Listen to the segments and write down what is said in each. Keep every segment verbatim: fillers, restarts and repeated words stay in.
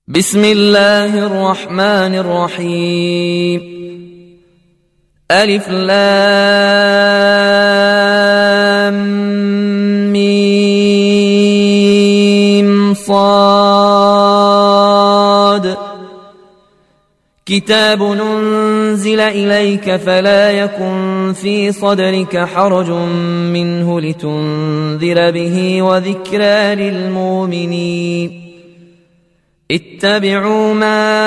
بسم الله الرحمن الرحيم. ألف لام ميم صاد. كتاب أنزل إليك فلا يكن في صدرك حرج منه لتنذر به وذكرى للمؤمنين. اتبعوا ما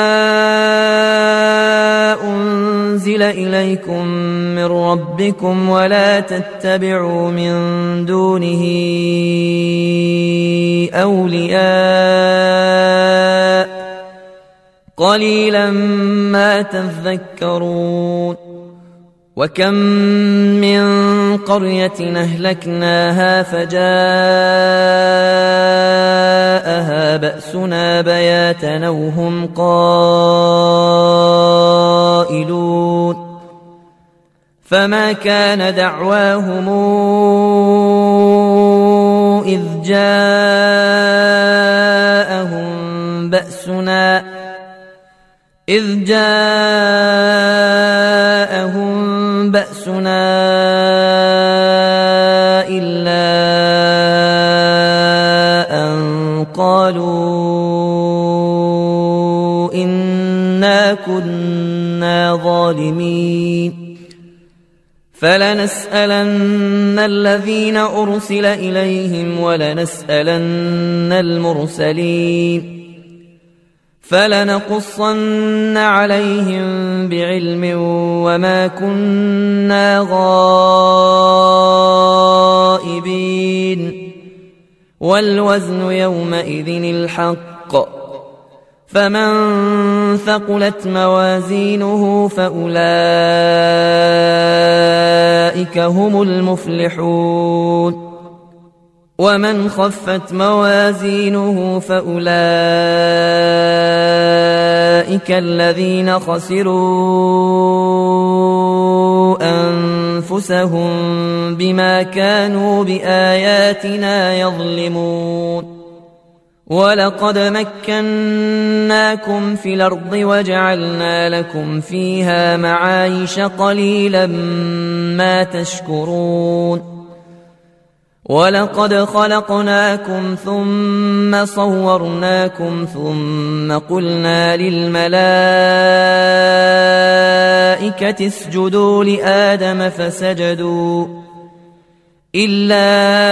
أنزل إليكم من ربكم ولا تتبعوا من دونه أولياء قليلا ما تذكرون. وكم من قرية أهلكناها فجاءها بأسنا بياتا وهم قائلون. فما كان دعواهم إذ جاءهم بأسنا إذ جاءهم بأسنا إلا أن قالوا إنا كنا ظالمين. فلنسألن الذين أرسل إليهم ولنسألن المرسلين. فلنقصن عليهم بعلم وما كنا غائبين. والوزن يومئذ الحق. فمن ثقلت موازينه فأولئك هم المفلحون. ومن خفت موازينه فأولئك الذين خسروا أنفسهم بما كانوا بآياتنا يظلمون. ولقد مكناكم في الأرض وجعلنا لكم فيها معايش قليلا ما تشكرون. ولقد خلقناكم ثم صورناكم ثم قلنا للملائكة اسجدوا لآدم فسجدوا إلا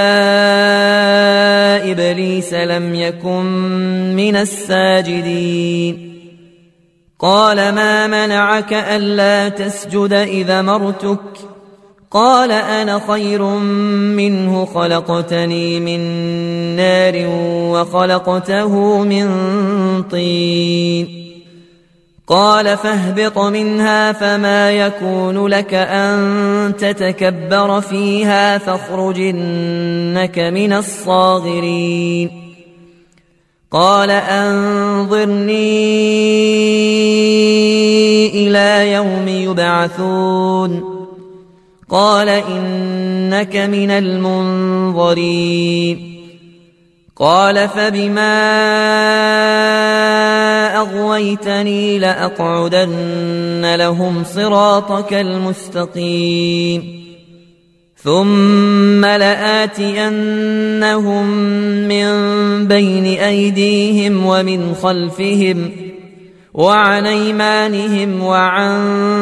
إبليس لم يكن من الساجدين. قال ما منعك ألا تسجد إذا أمرتك؟ قال أنا خير منه خلقتني من نار وخلقته من طين. قال فاهبط منها فما يكون لك أن تتكبر فيها فاخرج إنك من الصاغرين. قال أنظرني إلى يوم يبعثون. قال إنك من المنظرين. قال فبما أغويتني لأقعدن لهم صراطك المستقيم ثم لآتينهم من بين أيديهم ومن خلفهم وعن أيمانهم وعن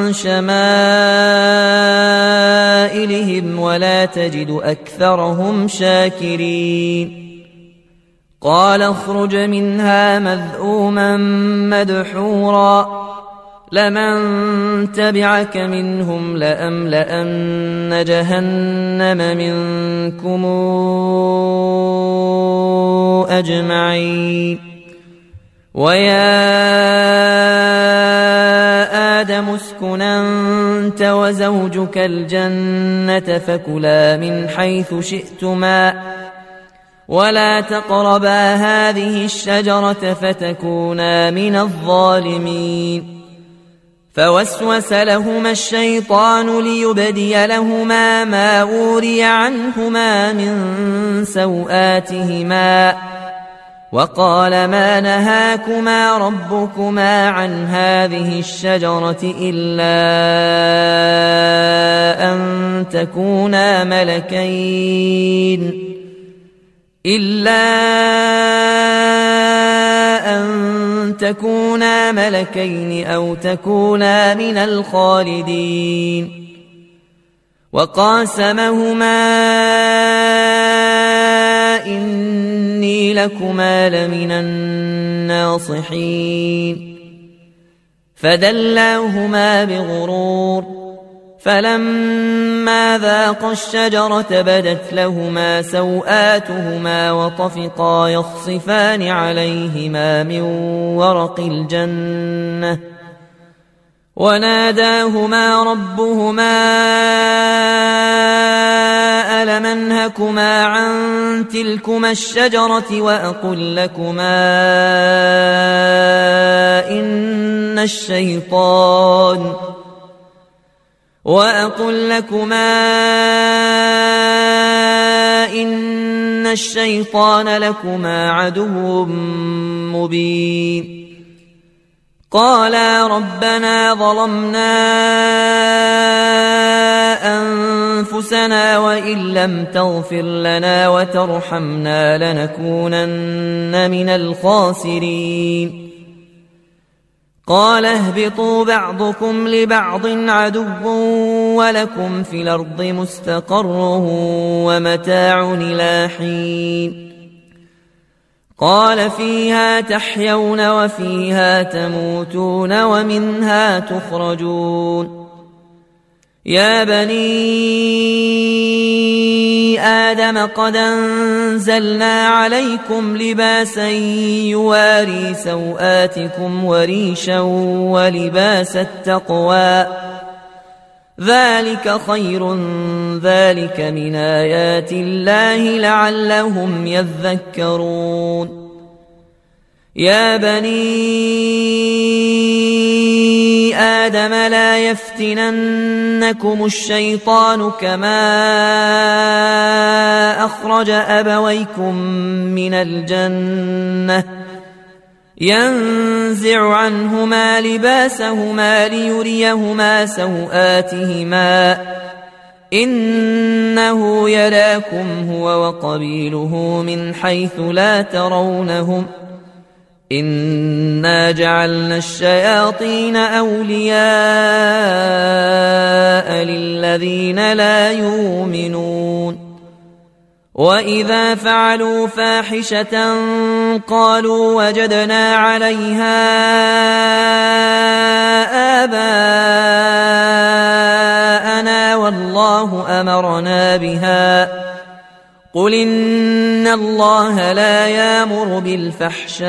شمائلهم ولا تجد أكثرهم شاكرين. قال اخرج منها مذءوما مدحورا لمن تبعك منهم لأملأن جهنم منكم أجمعين. ويا آدم اسكن أنت وزوجك الجنة فكلا من حيث شئتما ولا تقربا هذه الشجرة فتكونا من الظالمين. فوسوس لهما الشيطان ليبدي لهما ما أوري عنهما من سوآتهما وقال ما نهاكما ربكما عن هذه الشجرة إلا أن تكونا ملكين إلا أن تكونا ملكين أو تكونا من الخالدين وقاسمهما إني لكما لمن الناصحين فدلاهما بغرور فلما ذاقا الشجرة بدت لهما سوآتهما وطفقا يخصفان عليهما من ورق الجنة وناداهما ربهما ألم أنهكما عن تلكما الشجرة وأقل لكما إن الشيطان وأقل لكما إن الشيطان لكما عدو مبين قالا ربنا ظلمنا أنفسنا وإن لم تغفر لنا وترحمنا لنكونن من الخاسرين قال اهبطوا بعضكم لبعض عدو ولكم في الأرض مستقر ومتاع إلى حين قال فيها تحيون وفيها تموتون ومنها تخرجون يا بني آدم قد أنزلنا عليكم لباسا يواري سوآتكم وريشا ولباس التقوى ذلك خير ذلك من آيات الله لعلهم يذكرون يا بني آدم لا يفتننكم الشيطان كما أخرج أبويكم من الجنة ينزع عنهما لباسهما ليريهما سوآتهما إنه يراكم هو وقبيله من حيث لا ترونهم إنا جعلنا الشياطين أولياء للذين لا يؤمنون وإذا فعلوا فاحشة قالوا وجدنا عليها آباءنا والله أمرنا بها قل إن الله لا يأمر بالفحشاء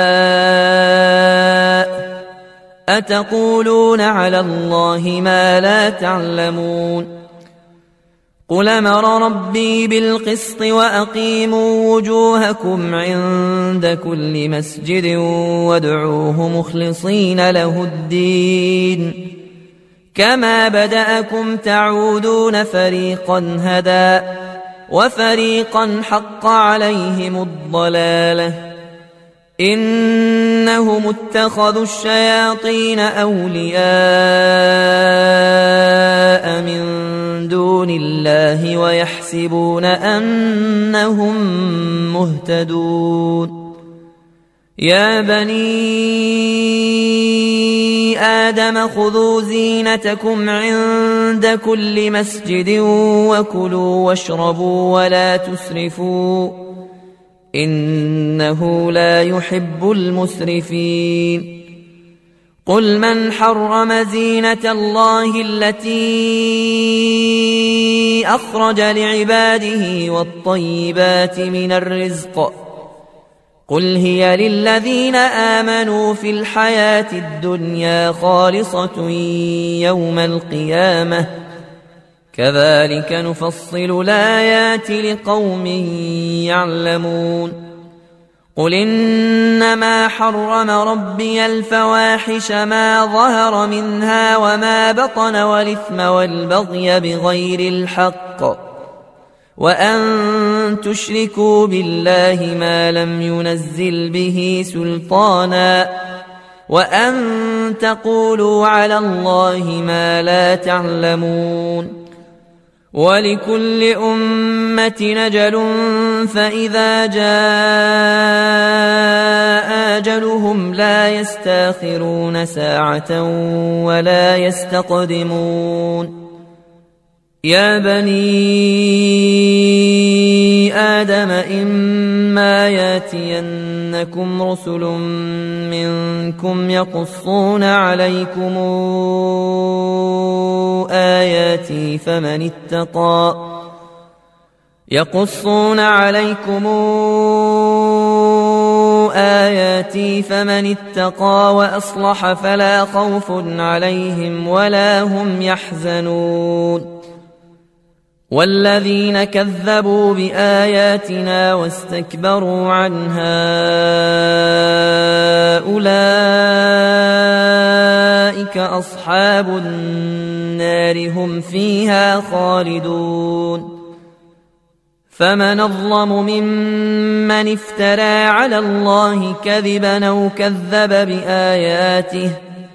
أتقولون على الله ما لا تعلمون قل أمر ربي بالقسط وأقيموا وجوهكم عند كل مسجد وادعوه مخلصين له الدين كما بدأكم تعودون فريقا هدى وفريقا حق عليهم الضلالة إنهم اتخذوا الشياطين أولياء من دون الله ويحسبون أنهم مهتدون يا بني آدم خذوا زينتكم عند كل مسجد وكلوا واشربوا ولا تسرفوا إنه لا يحب المسرفين قل من حرم زينة الله التي أخرج لعباده والطيبات من الرزق قل هي للذين آمنوا في الحياة الدنيا خالصة يوم القيامة كذلك نفصل الآيات لقوم يعلمون قل إنما حرم ربي الفواحش ما ظهر منها وما بطن والإثم والبغي بغير الحق وأن تشركوا بالله ما لم ينزل به سلطانا وأن تقولوا على الله ما لا تعلمون ولكل أمة أجل فإذا جاء أجلهم لا يستأخرون ساعة ولا يستقدمون يا بني آدم إما ياتينكم رسل منكم يقصون عليكم آياتي فمن اتقى يقصون عليكم آياتي فمن اتقى وأصلح فلا خوف عليهم ولا هم يحزنون والذين كذبوا بآياتنا واستكبروا عنها أولئك أصحاب النار هم فيها خالدون فمن أظلم ممن افترى على الله كذبا أو كذب بآياته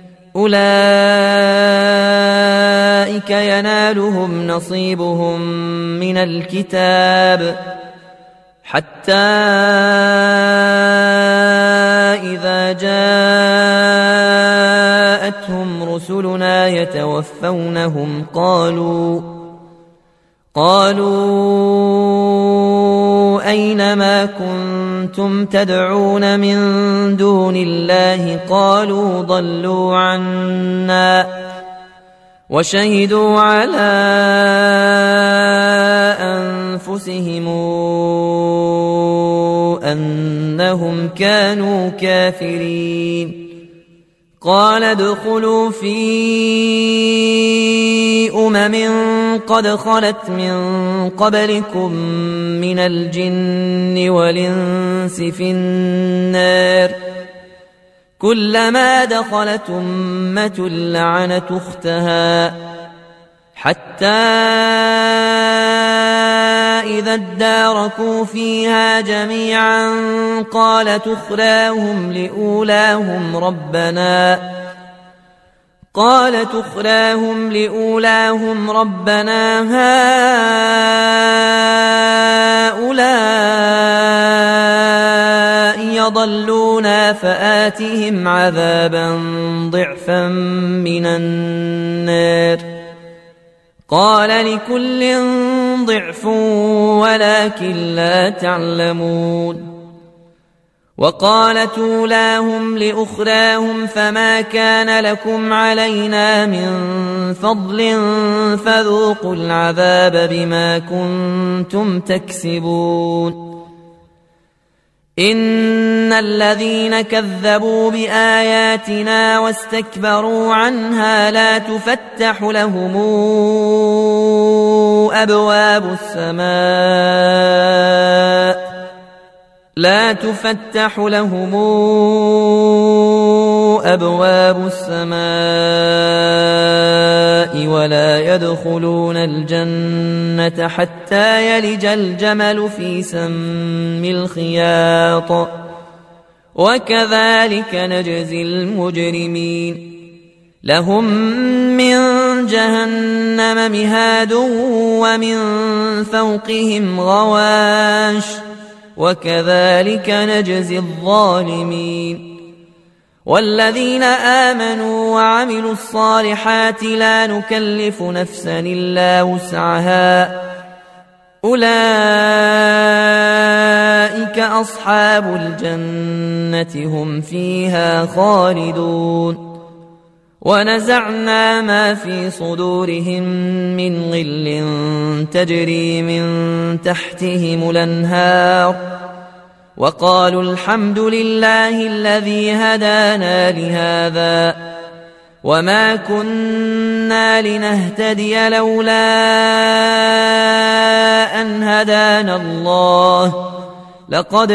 أولئك ينالهم نصيبهم من الكتاب حتى إذا جاءتهم رسلنا يتوفونهم قالوا قالوا أين ما كنتم تدعون من دون الله قالوا ضلوا عنا وشهدوا على أنفسهم أنهم كانوا كافرين قال ادخلوا في أمم قد خلت من قبلكم من الجن والإنس في النار كلما دخلت أمة لعنت أختها حتى إذا اداركوا فيها جميعا قالت أخراهم لأولاهم ربنا قالت أخراهم لأولاهم ربنا هؤلاء يضلونا فآتهم عذابا ضعفا من النار قال لكل ضعف ولكن لا تعلمون وقالت أولاهم لأخراهم فما كان لكم علينا من فضل فذوقوا العذاب بما كنتم تكسبون إن الذين كذبوا بآياتنا واستكبروا عنها لا تفتح لهم أبواب السماء لا تفتح لهم أبواب السماء ولا يدخلون الجنة حتى يلج الجمل في سم الخياط وكذلك نجزي المجرمين لهم من جهنم مهاد ومن فوقهم غواش وكذلك نجزي الظالمين والذين آمنوا وعملوا الصالحات لا نكلف نفسا إلا وسعها أولئك أصحاب الجنة هم فيها خالدون ونزعنا ما في صدورهم من غل تجري من تحتهم الأنهار وقالوا الحمد لله الذي هدانا لهذا وما كنا لنهتدي لولا أن هدانا الله لقد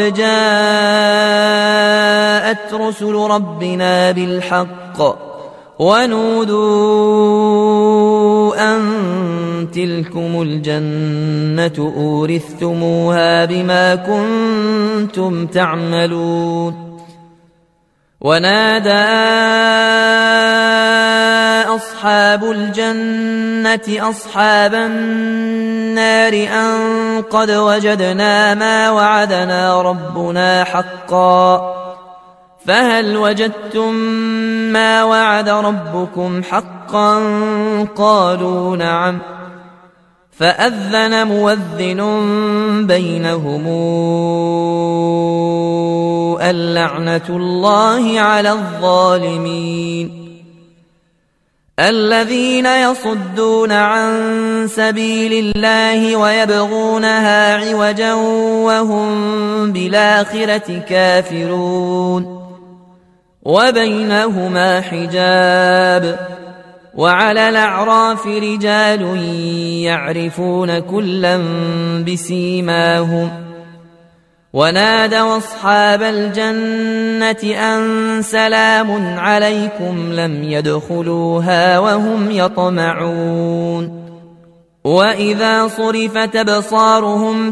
جاءت رسل ربنا بالحق ونودوا أن تلكم الجنة أورثتموها بما كنتم تعملون ونادى أصحاب الجنة أصحاب النار أن قد وجدنا ما وعدنا ربنا حقا فهل وجدتم ما وعد ربكم حقا قالوا نعم فأذن مؤذن بينهم اللعنة الله على الظالمين الذين يصدون عن سبيل الله ويبغونها عوجا وهم بالآخرة كافرون وبينهما حجاب وعلى الأعراف رجال يعرفون كلا بسيماهم ونادوا أصحاب الجنة أن سلام عليكم لم يدخلوها وهم يطمعون وإذا صرفت أبصارهم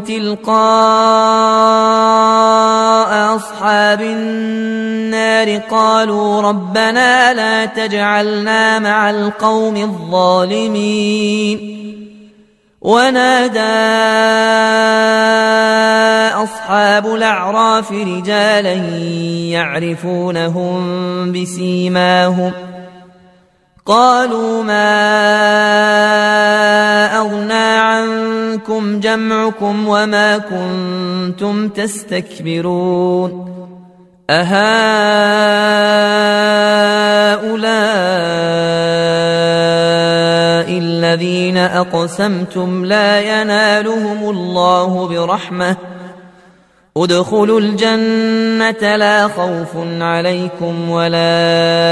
تلقاء أصحاب النار قالوا ربنا لا تجعلنا مع القوم الظالمين ونادى أصحاب الأعراف رجالا يعرفونهم بسيماهم قالوا ما أغنى عنكم جمعكم وما كنتم تستكبرون أهؤلاء الذين أقسمتم لا ينالهم الله برحمة ادخلوا الجنة لا خوف عليكم ولا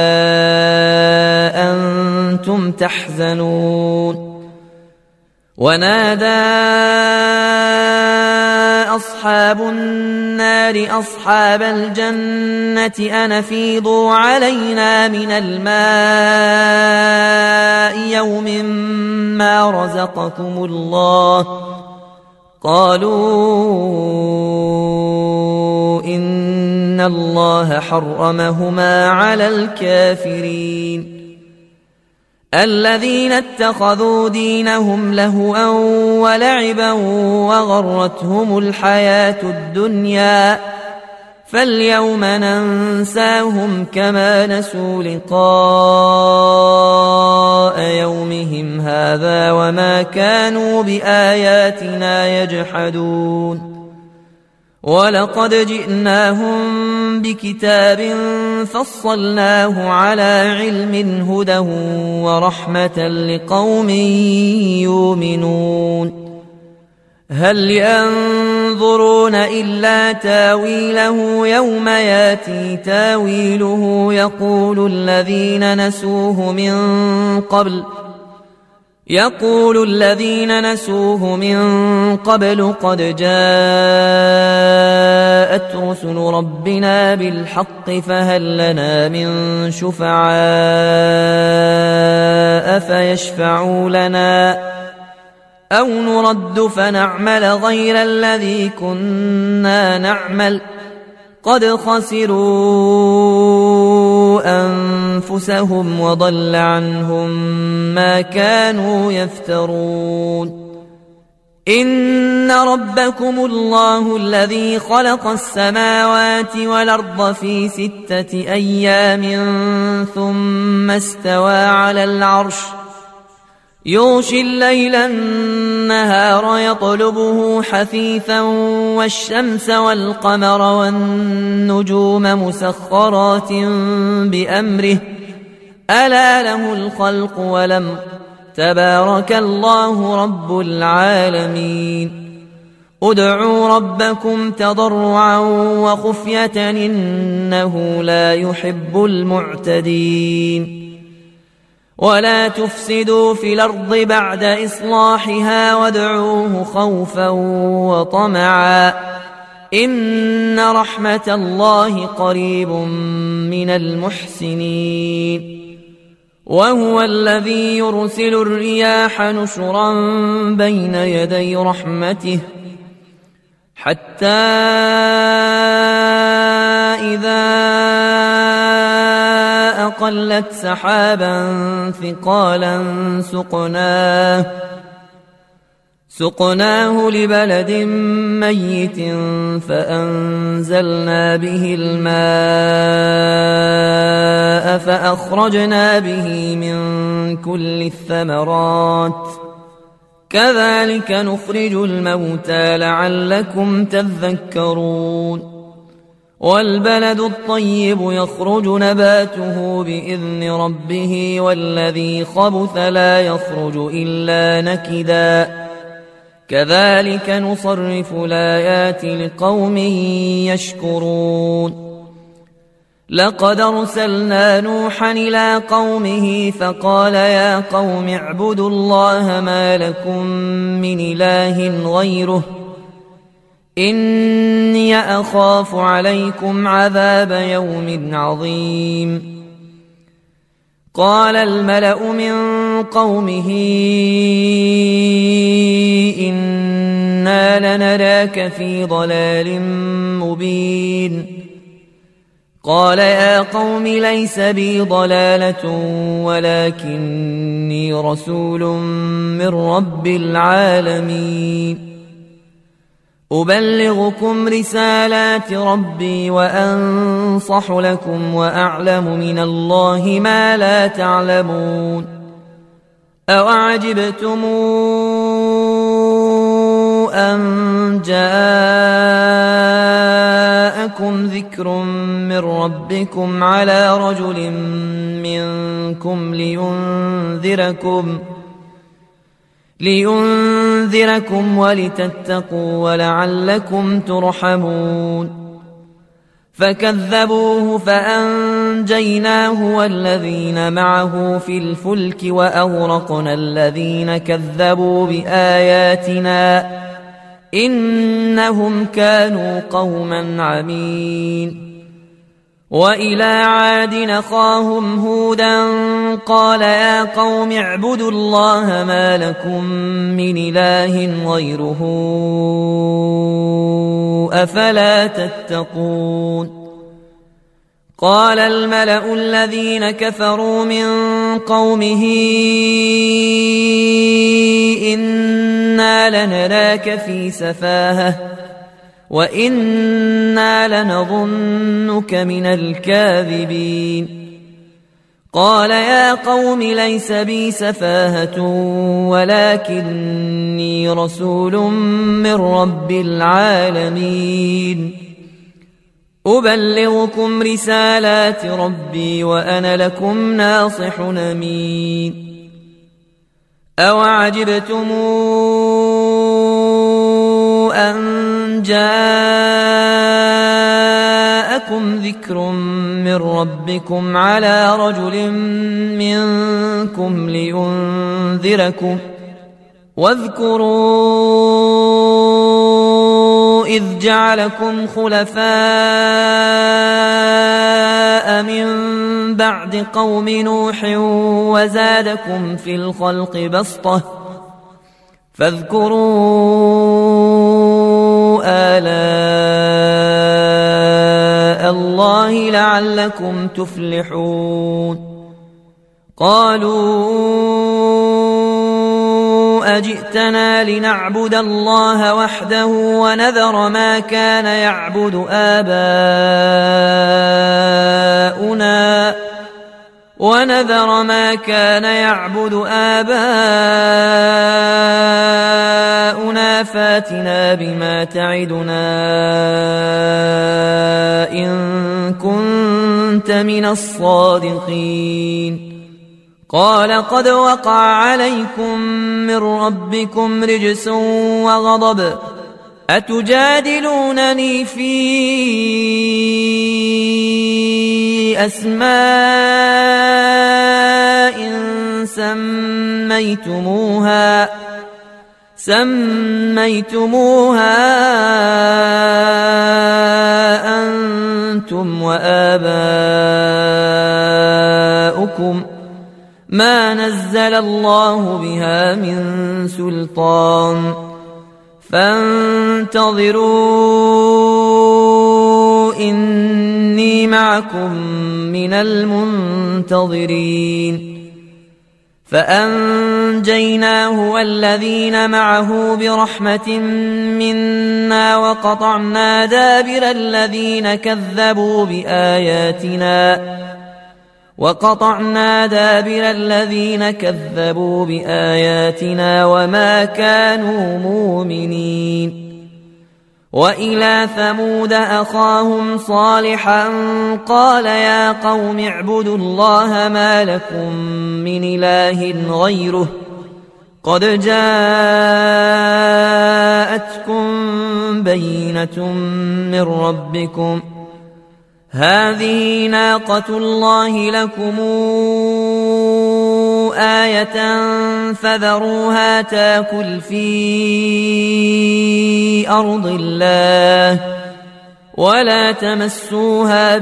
أنتم تحزنون ونادى أصحاب النار أصحاب الجنة أن أفيضوا علينا من الماء يوم ما رزقكم الله قالوا إن الله حرمهما على الكافرين الذين اتخذوا دينهم لهوا ولعبا وغرتهم الحياة الدنيا فاليوم ننساهم كما نسوا لقاء يومهم هذا وما كانوا بآياتنا يجحدون ولقد جئناهم بكتاب فصلناه على علم هدى ورحمة لقوم يؤمنون هل ينظرون إلا تاويله يوم ياتي تاويله يقول الذين نسوه من قبل يقول الذين نسوه من قبل قد جاءت رسل ربنا بالحق فهل لنا من شفعاء فيشفعوا لنا أو نرد فنعمل غير الذي كنا نعمل قد خسروا أنفسهم وضل عنهم ما كانوا يفترون إن ربكم الله الذي خلق السماوات والأرض في ستة أيام ثم استوى على العرش يغشي الليل النهار يطلبه حثيثا والشمس والقمر والنجوم مسخرات بأمره ألا له الخلق والأمر تبارك الله رب العالمين ادعوا ربكم تضرعا وخفية إنه لا يحب المعتدين ولا تفسدوا في الأرض بعد إصلاحها وادعوه خوفا وطمعا إن رحمة الله قريب من المحسنين وهو الذي يرسل الرياح نشرا بين يدي رحمته حتى إذا أقلت سحابا ثقالا سقناه سقناه لبلد ميت فأنزلنا به الماء فأخرجنا به من كل الثمرات كذلك نخرج الموتى لعلكم تذكرون والبلد الطيب يخرج نباته بإذن ربه والذي خبث لا يخرج إلا نكدا كذلك نصرف الآيات لقوم يشكرون لقد أرسلنا نوحا إلى قومه فقال يا قوم اعبدوا الله ما لكم من إله غيره إني أخاف عليكم عذاب يوم عظيم قال الملأ من قومه إنا لنراك في ضلال مبين قال يا قوم ليس بي ضلالة ولكني رسول من رب العالمين أبلغكم رسالات ربي وأنصح لكم وأعلم من الله ما لا تعلمون أوعجبتم أن جاءكم ذكر من ربكم على رجل منكم لينذركم لينذركم ولتتقوا ولعلكم ترحمون فكذبوه فأنجيناه والذين معه في الفلك وأغرقنا الذين كذبوا بآياتنا إنهم كانوا قوما عمين وإلى عاد أخاهم هودا قال يا قوم اعبدوا الله ما لكم من إله غيره أفلا تتقون قال الملأ الذين كفروا من قومه إنا لنراك في سفاهة وإنا لنظنك من الكاذبين قال يا قوم ليس بي سفاهة ولكني رسول من رب العالمين أبلغكم رسالات ربي وأنا لكم ناصح أمين أوعجبتم أن جاءكم ذكر من ربكم على رجل منكم لينذركم واذكروا إذ جعلكم خلفاء من بعد قوم نوح وزادكم في الخلق بسطة فاذكروا آلاء الله لعلكم تفلحون قالوا أجئتنا لنعبد الله وحده ونذر ما كان يعبد آباؤنا ونذر ما كان يعبد آباؤنا فاتنا بما تعدنا إن كنت من الصادقين قال قد وقع عليكم من ربكم رجس وغضب أتجادلونني في أسماء سميتموها سميتموها أنتم وآباؤكم ما نزل الله بها من سلطان فانتظروا إني معكم من المنتظرين فأنجيناه والذين معه برحمة منا وقطعنا دابر الذين كذبوا بآياتنا وقطعنا دابر الذين كذبوا بآياتنا وما كانوا مؤمنين وإلى ثمود أخاهم صالحا قال يا قوم اعبدوا الله ما لكم من إله غيره قد جاءتكم بينة من ربكم هذه ناقة الله لكم آية فذروها تاكل في أرض الله ولا تمسوها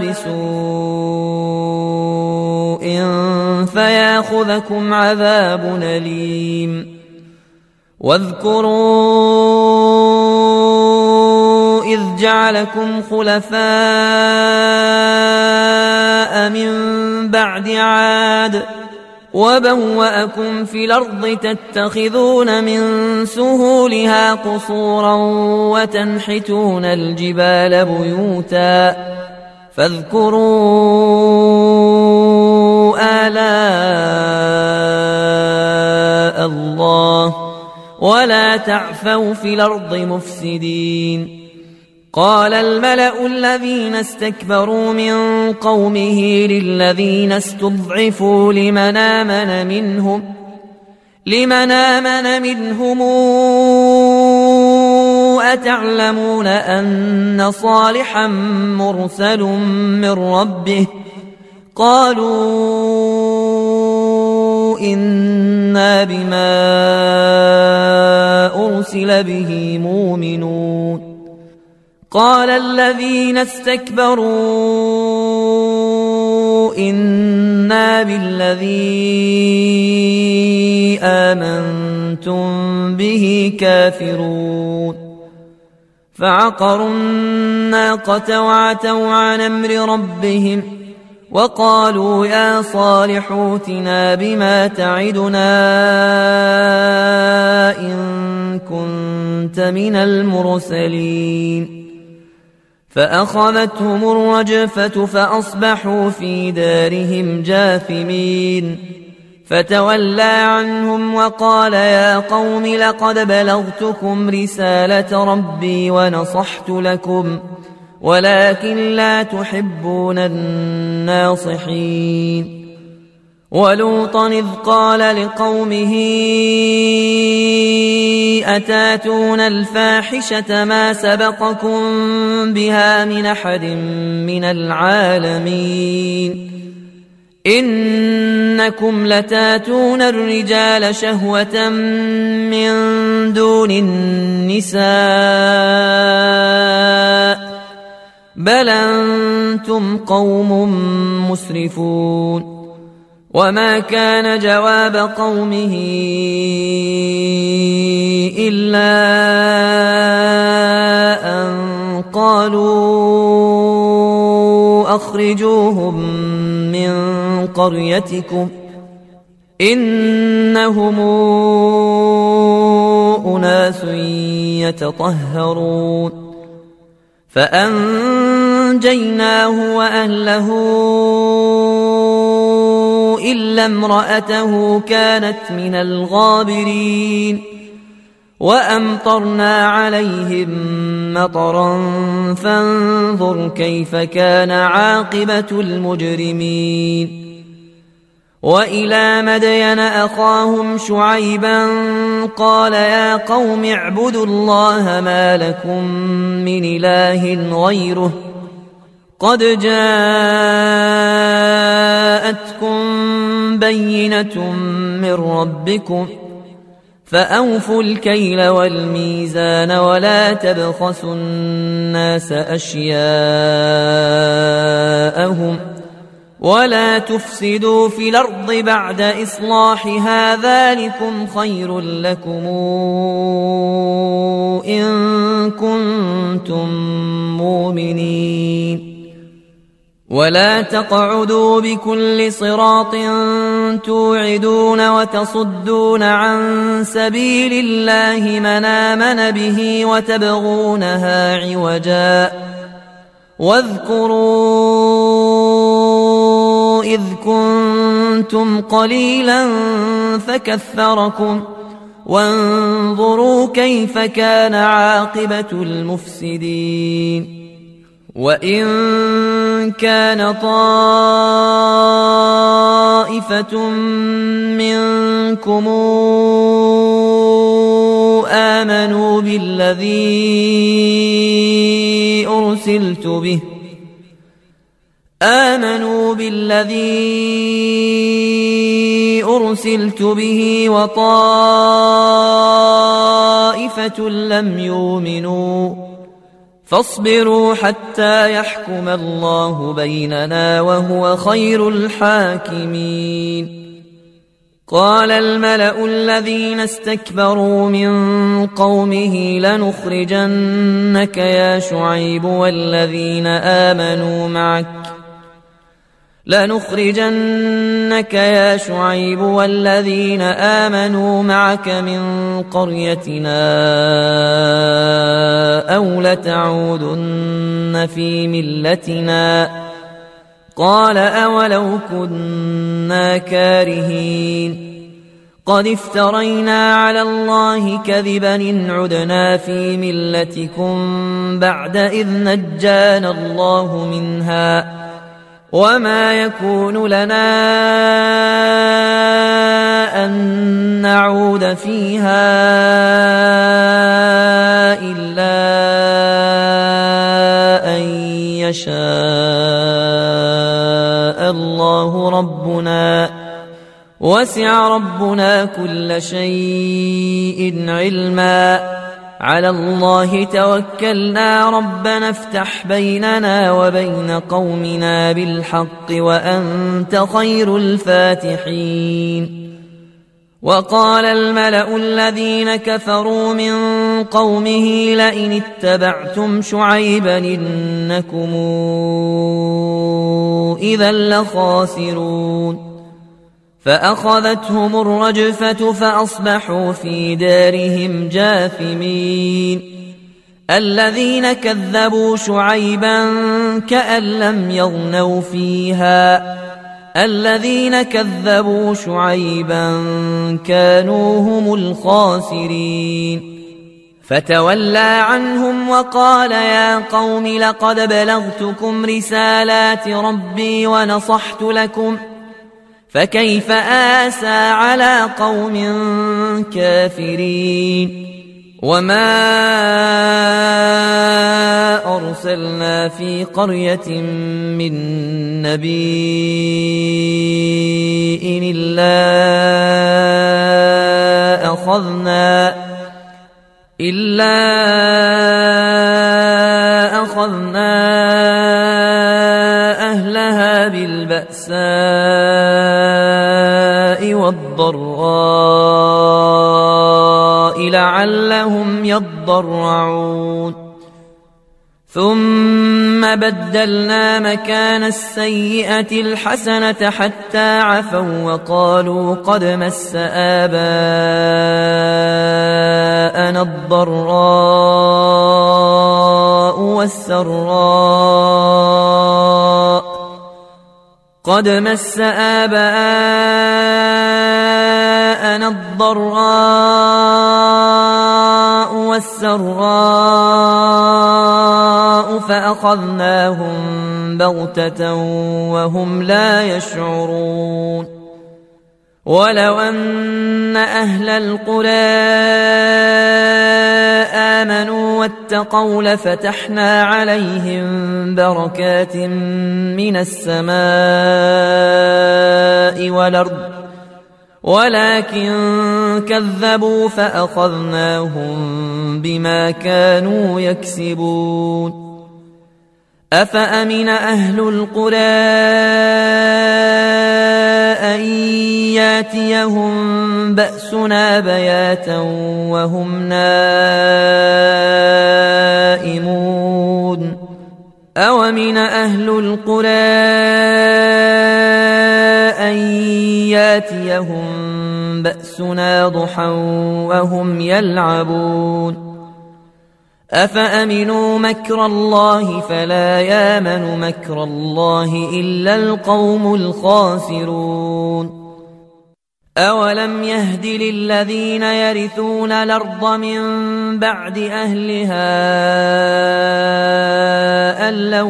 بسوء فياخذكم عذاب أليم واذكروا إذ جعلكم خلفاء من بعد عاد وبوأكم في الأرض تتخذون من سهولها قصورا وتنحتون الجبال بيوتا فاذكروا آلاء الله ولا تعثوا في الأرض مفسدين قال الملأ الذين استكبروا من قومه للذين استضعفوا لمن آمن منهم لمن آمن منهم أتعلمون أن صالحا مرسل من ربه قالوا إنا بما أرسل به مؤمنون قال الذين استكبروا إنا بالذي آمنتم به كافرون فعقروا الناقة وعتوا عن أمر ربهم وقالوا يا صالح ائتنا بما تعدنا إن كنت من المرسلين فأخذتهم الرجفة فأصبحوا في دارهم جاثمين فتولى عنهم وقال يا قوم لقد بلغتكم رسالة ربي ونصحت لكم ولكن لا تحبون الناصحين ولوطا إذ قال لقومه أتاتون الفاحشة ما سبقكم بها من أحد من العالمين إنكم لتاتون الرجال شهوة من دون النساء بل أنتم قوم مسرفون وما كان جواب قومه إلا أن قالوا أخرجوهم من قريتكم إنهم أناس يتطهرون فأنجيناه وأهله إلا امرأته كانت من الغابرين وأمطرنا عليهم مطرا فانظر كيف كان عاقبة المجرمين وإلى مدين أخاهم شعيبا قال يا قوم اعبدوا الله ما لكم من إله غيره قد جاءتكم بينة من ربكم فأوفوا الكيل والميزان ولا تبخسوا الناس أشياءهم ولا تفسدوا في الأرض بعد إصلاحها ذلكم خير لكم إن كنتم مؤمنين ولا تقعدوا بكل صراط توعدون وتصدون عن سبيل الله من آمن به وتبغونها عوجا واذكروا إذ كنتم قليلا فكثركم وانظروا كيف كان عاقبة المفسدين وإن كان طائفة منكم آمنوا بالذي أرسلت به آمنوا بالذي أرسلت به وطائفة لم يؤمنوا فاصبروا حتى يحكم الله بيننا وهو خير الحاكمين قال الملأ الذين استكبروا من قومه لنخرجنك يا شعيب والذين آمنوا معك لنخرجنك يا شعيب والذين آمنوا معك من قريتنا أو لتعودن في ملتنا قال أولو كنا كارهين قد افترينا على الله كذبا إن عدنا في ملتكم بعد إذ نجانا الله منها وما يكون لنا أن نعود فيها إلا أن يشاء الله ربنا وسع ربنا كل شيء علما على الله توكلنا ربنا افتح بيننا وبين قومنا بالحق وأنت خير الفاتحين وقال الملأ الذين كفروا من قومه لئن اتبعتم شعيبا إنكم إذا لخاسرون فأخذتهم الرجفة فأصبحوا في دارهم جاثمين الذين كذبوا شعيبا كأن لم يغنوا فيها الذين كذبوا شعيبا كانوا هم الخاسرين فتولى عنهم وقال يا قوم لقد بلغتكم رسالات ربي ونصحت لكم فكيف آسى على قوم كافرين وما أرسلنا في قرية من نبي إلا أخذنا إلا أخذنا أهلها بالبأساء والضراء لعلهم يضرعون ثم بدلنا مكان السيئة الحسنة حتى عفوا وقالوا قد مس آباءنا الضراء والسراء قد مس آباءنا الضراء والسراء فأخذناهم بغتة وهم لا يشعرون ولو أن أهل القرى آمنوا واتقوا لفتحنا عليهم بركات من السماء والأرض ولكن كذبوا فأخذناهم بما كانوا يكسبون أفأمن أهل القرى أن ياتيهم بأسنا بياتا وهم نائمون أومن أهل القرى أن ياتيهم بأسنا ضحى وهم يلعبون أفأمنوا مكر الله فلا يامن مكر الله إلا القوم الخاسرون أولم يهد للذين يرثون الأرض من بعد أهلها أن لو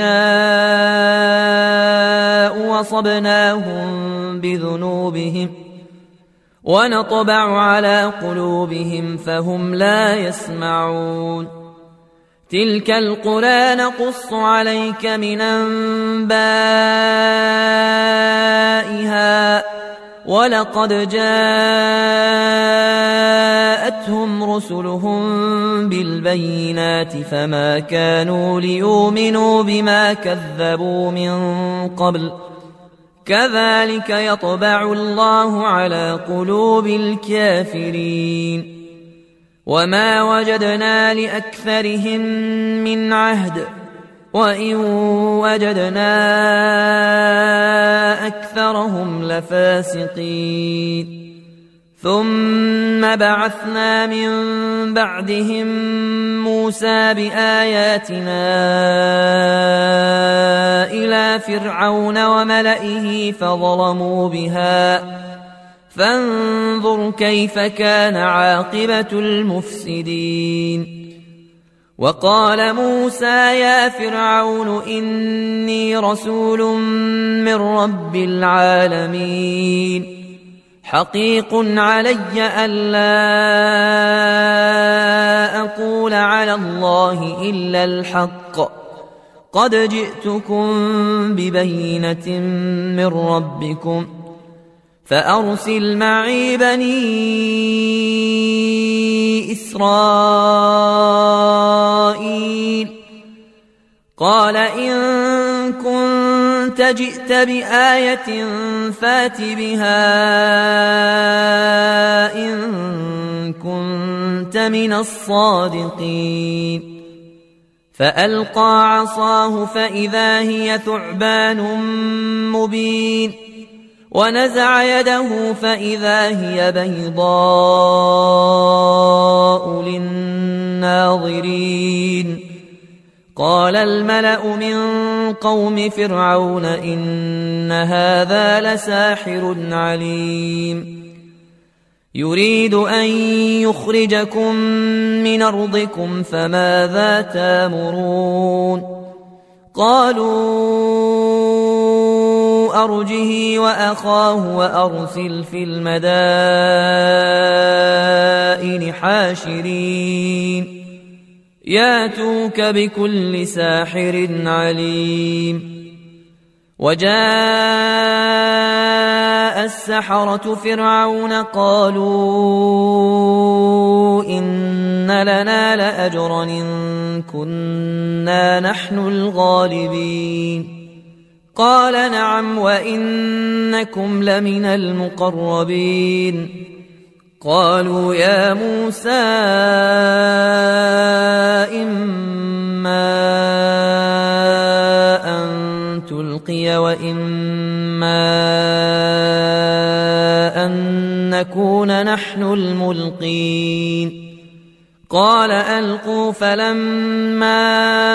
نشاء وصبناهم بذنوبهم ونطبع على قلوبهم فهم لا يسمعون تلك القرى نقص عليك من أنبائها ولقد جاءتهم رسلهم بالبينات فما كانوا ليؤمنوا بما كذبوا من قبل كذلك يطبع الله على قلوب الكافرين وما وجدنا لأكثرهم من عهد وإن وجدنا أكثرهم لفاسقين ثم بعثنا من بعدهم موسى بآياتنا إلى فرعون وملئه فظلموا بها فانظر كيف كان عاقبة المفسدين وقال موسى يا فرعون إني رسول من رب العالمين حقيق علي ألا أقول على الله إلا الحق قد جئتكم ببينة من ربكم فأرسل معي بني إسرائيل قال إن كنت جئت بآية فات بها إن كنت من الصادقين فألقى عصاه فإذا هي ثعبان مبين ونزع يده فإذا هي بيضاء للناظرين قال الملأ من قوم فرعون إن هذا لساحر عليم يريد أن يخرجكم من أرضكم فماذا تأمرون قالوا أرجه وأخاه وأرسل في المدائن حاشرين ياتوك بكل ساحر عليم وجاء السحرة فرعون قالوا إن لنا لأجرا إن كنا نحن الغالبين قال نعم وإنكم لمن المقربين قالوا يا موسى إما أن تلقي وإما أن نكون نحن الملقين قال ألقوا فلما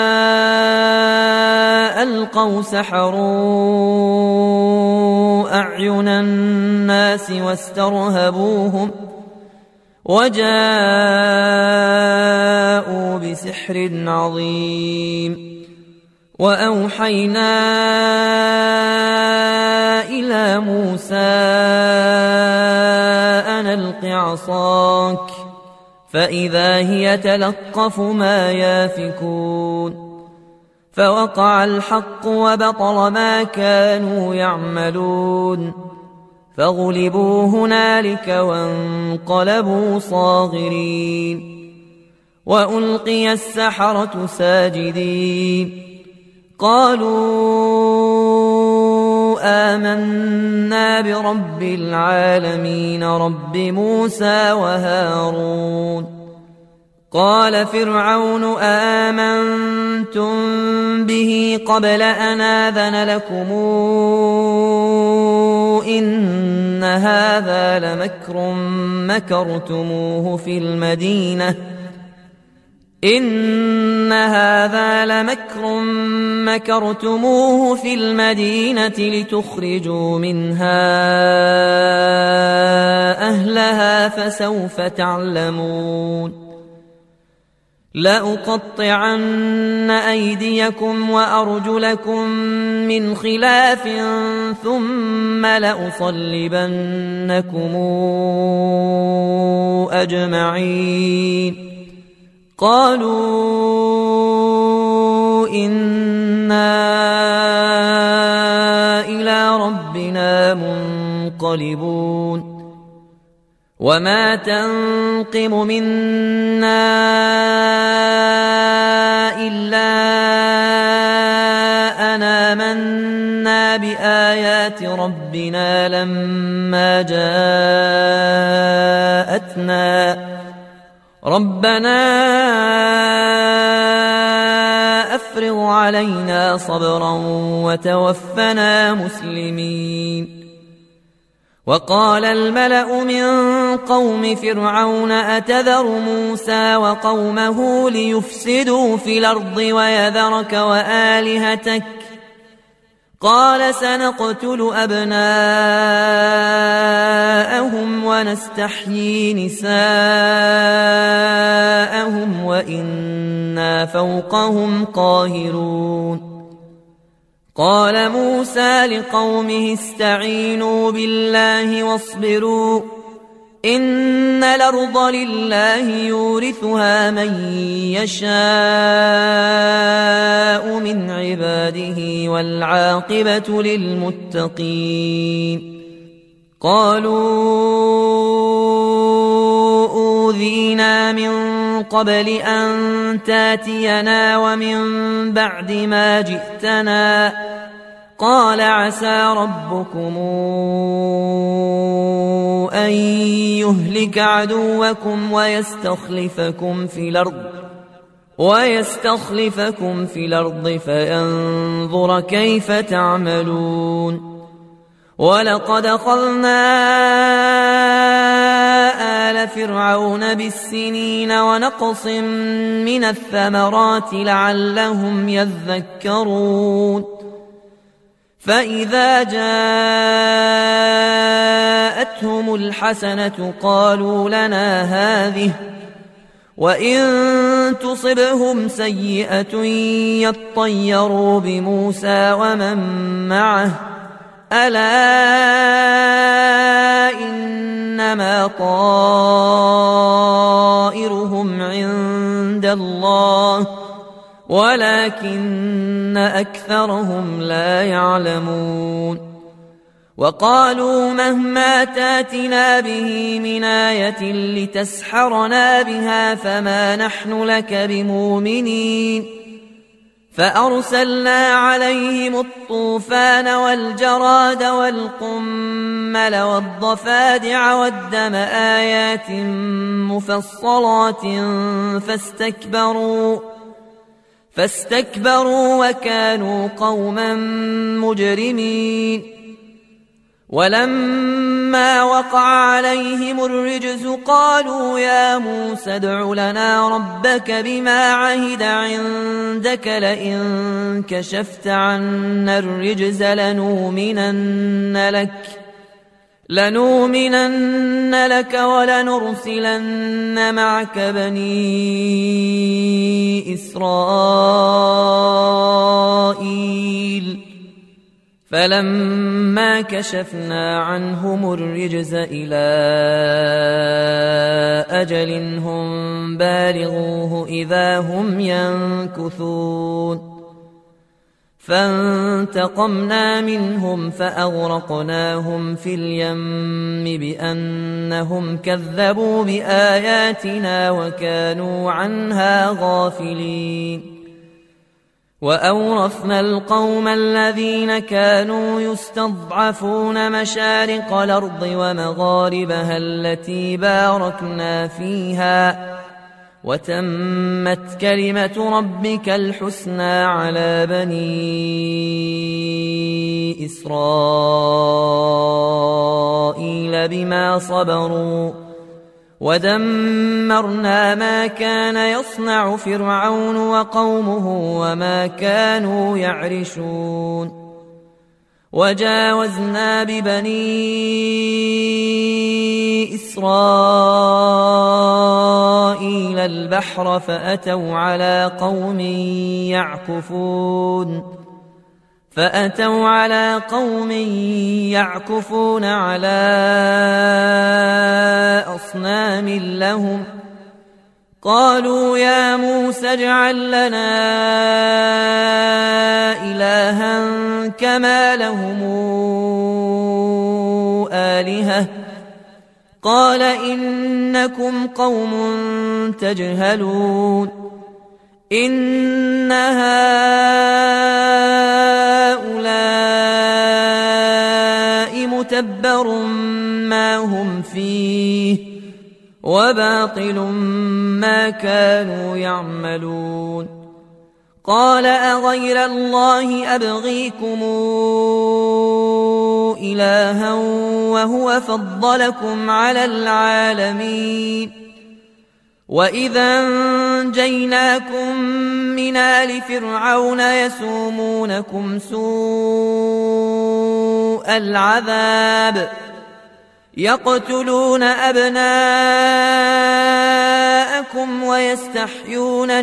ألقوا سحروا أعين الناس واسترهبوهم وجاءوا بسحر عظيم وأوحينا إلى موسى أن ألق عصاك فإذا هي تلقف ما يافكون فوقع الحق وبطل ما كانوا يعملون فغلبوا هنالك وانقلبوا صاغرين وألقي السحرة ساجدين قالوا آمنا برب العالمين رب موسى وهارون. قال فرعون آمنتم به قبل أن آذن لكم إن هذا لمكر مكرتموه في المدينة إن هذا لمكر مكرتموه في المدينة لتخرجوا منها أهلها فسوف تعلمون. لأقطعن أيديكم وأرجلكم من خلاف ثم لأصلبنكم أجمعين. قالوا إنا إلى ربنا منقلبون. وما تنقم منا إلا أن آمنا بآيات ربنا لما جاءتنا ربنا أفرغ علينا صبرا وتوفنا مسلمين. وقال الملأ من قوم فرعون أتذر موسى وقومه ليفسدوا في الأرض ويذرك وآلهتك قال سنقتل أبناءهم ونستحيي نساءهم وإنا فوقهم قاهرون. قال موسى لقومه استعينوا بالله واصبروا إن الأرض لله يورثها من يشاء من عباده والعاقبة للمتقين. قالوا أوذينا من قبل أن تاتينا ومن بعد ما جئتنا قال عسى ربكم أن يهلك عدوكم ويستخلفكم في الأرض ويستخلفكم في الأرض فينظر كيف تعملون. ولقد أخذنا آل فرعون بالسنين ونقص من الثمرات لعلهم يذكرون. فإذا جاءتهم الحسنة قالوا لنا هذه وإن تصبهم سيئة يطيروا بموسى ومن معه ألا إنما طائرهم عند الله ولكن أكثرهم لا يعلمون. وقالوا مهما تاتنا به من آية لتسحرنا بها فما نحن لك بمؤمنين. فأرسلنا عليهم الطوفان والجراد والقمل والضفادع والدم آيات مفصلات فاستكبروا فاستكبروا وكانوا قوما مجرمين. ولما وقع عليهم الرجز قالوا يا موسى ادع لنا ربك بما عهد عندك لئن كشفت عنا الرجز لنؤمنن لك لنؤمنن لك ولنرسلن معك بني إسرائيل. فلما كشفنا عنهم الرجز إلى أجل هم بالغوه إذا هم ينكثون. فانتقمنا منهم فأغرقناهم في اليم بأنهم كذبوا بآياتنا وكانوا عنها غافلين. وأورثنا القوم الذين كانوا يستضعفون مشارق الأرض ومغاربها التي باركنا فيها وتمت كلمة ربك الحسنى على بني إسرائيل بما صبروا ودمرنا ما كان يصنع فرعون وقومه وما كانوا يعرشون وجاوزنا ببني إسرائيل البحر فأتوا على قوم يعكفون فأتوا على قوم يعكفون على أصنام لهم قالوا يا موسى اجعل لنا إلها كما لهم آلهة قال إنكم قوم تجهلون إن هؤلاء متبر ما هم فيه وباطل ما كانوا يعملون قال أغير الله أبغيكم إلها وهو فضلكم على العالمين وإذا أنجيناكم من آل فرعون يسومونكم سوء العذاب يقتلون أبناءكم ويستحيون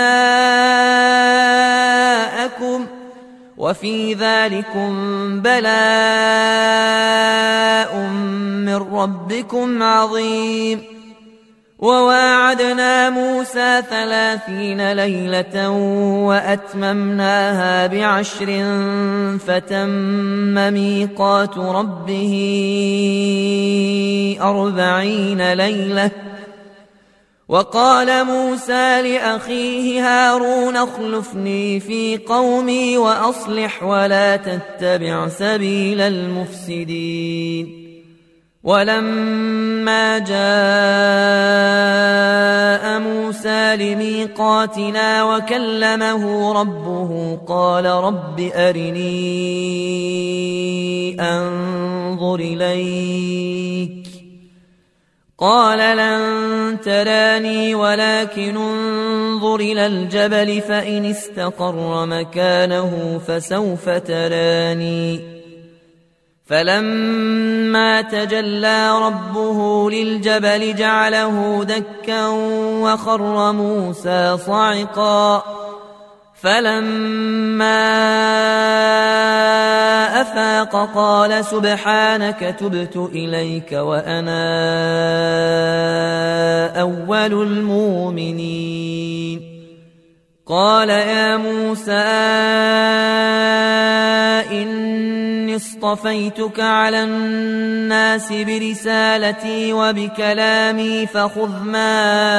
نساءكم وفي ذلكم بلاء من ربكم عظيم وواعدنا موسى ثلاثين ليلة وأتممناها بعشر فتم ميقات ربه أربعين ليلة وقال موسى لأخيه هارون اخلفني في قومي وأصلح ولا تتبع سبيل المفسدين ولما جاء موسى لميقاتنا وكلمه ربه قال رب أرني أنظر إليك قال لن تراني ولكن انظر إلى الجبل فإن استقر مكانه فسوف تراني فلما تجلى ربه للجبل جعله دكا وخر موسى صعقا فلما أفاق قال سبحانك تبت إليك وأنا أول المؤمنين قال يا موسى إني اصطفيتك على الناس برسالتي وبكلامي فخذ ما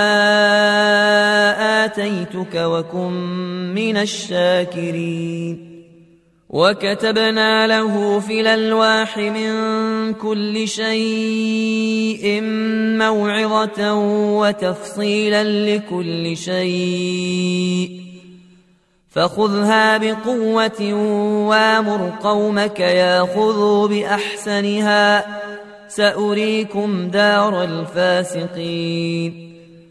آتيتك وكن من الشاكرين وكتبنا له في الألواح من كل شيء موعظة وتفصيلا لكل شيء فخذها بقوة وامر قومك ياخذوا بأحسنها سأريكم دار الفاسقين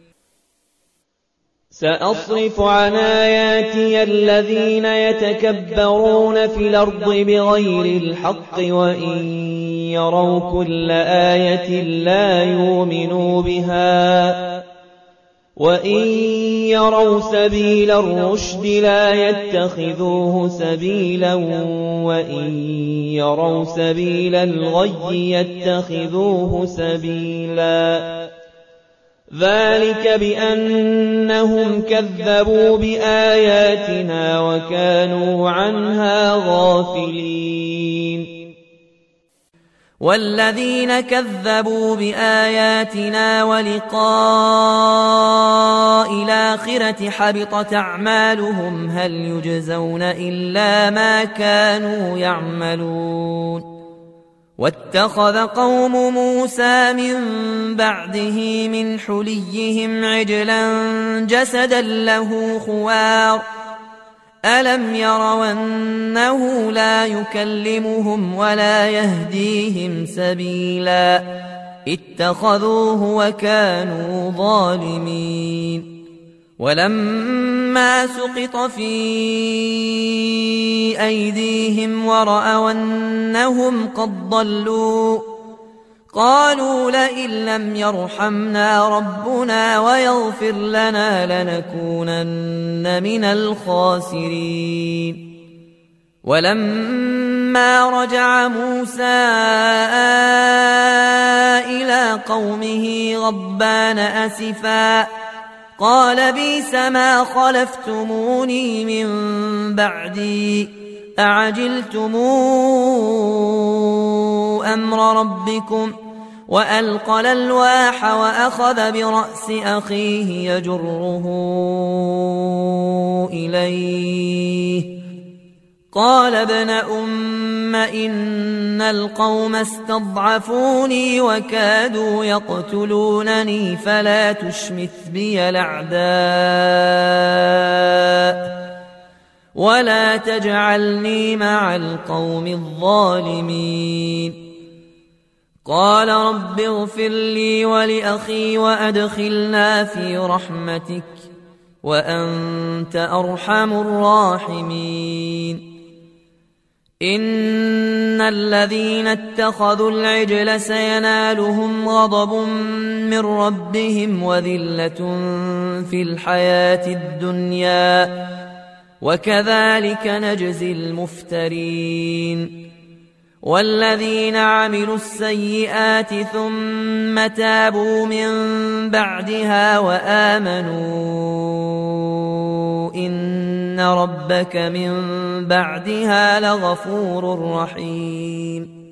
سأصرف عن آياتي الذين يتكبرون في الأرض بغير الحق وإن يروا كل آية لا يؤمنوا بها وإن يروا سبيل الرشد لا يتخذوه سبيلا وإن يروا سبيل الغي يتخذوه سبيلا ذلك بأنهم كذبوا بآياتنا وكانوا عنها غافلين والذين كذبوا بآياتنا ولقاء الآخرة حبطت أعمالهم هل يجزون إلا ما كانوا يعملون واتخذ قوم موسى من بعده من حليهم عجلا جسدا له خوار ألم يروا أنه لا يكلمهم ولا يهديهم سبيلا اتخذوه وكانوا ظالمين ولما سقط في أيديهم ورأوا أنهم قد ضلوا قالوا لئن لم يرحمنا ربنا ويغفر لنا لنكونن من الخاسرين ولما رجع موسى إلى قومه غضبان أسفا قال بئس ما خلفتموني من بعدي أعجلتم أمر ربكم وألقى الألواح وأخذ برأس أخيه يجره إليه قال ابن أم إن القوم استضعفوني وكادوا يقتلونني فلا تشمت بي الأعداء ولا تجعلني مع القوم الظالمين قال رب اغفر لي ولأخي وأدخلنا في رحمتك وأنت أرحم الراحمين إن الذين اتخذوا العجل سينالهم غضب من ربهم وذلة في الحياة الدنيا وكذلك نجزي المفترين والذين عملوا السيئات ثم تابوا من بعدها وآمنوا إن ربك من بعدها لغفور رحيم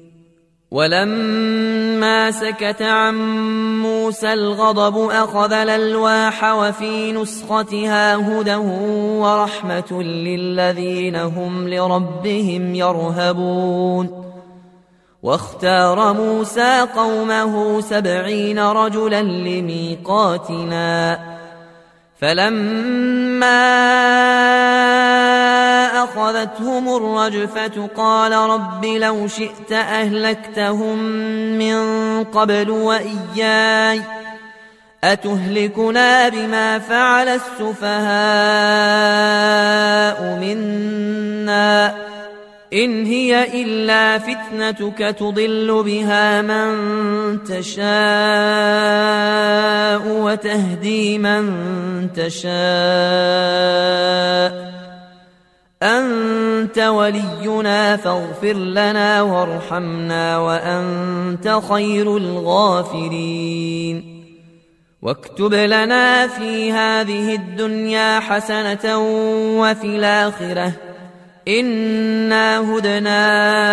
ولما سكت عن موسى الغضب أخذ الألواح وفي نسختها هدى ورحمة للذين هم لربهم يرهبون واختار موسى قومه سبعين رجلا لميقاتنا فلما أخذتهم الرجفة قال رب لو شئت أهلكتهم من قبل وإياي أتهلكنا بما فعل السفهاء منا إن هي إلا فتنتك تضل بها من تشاء وتهدي من تشاء أنت ولينا فاغفر لنا وارحمنا وأنت خير الغافرين واكتب لنا في هذه الدنيا حسنة وفي الآخرة إنا هدنا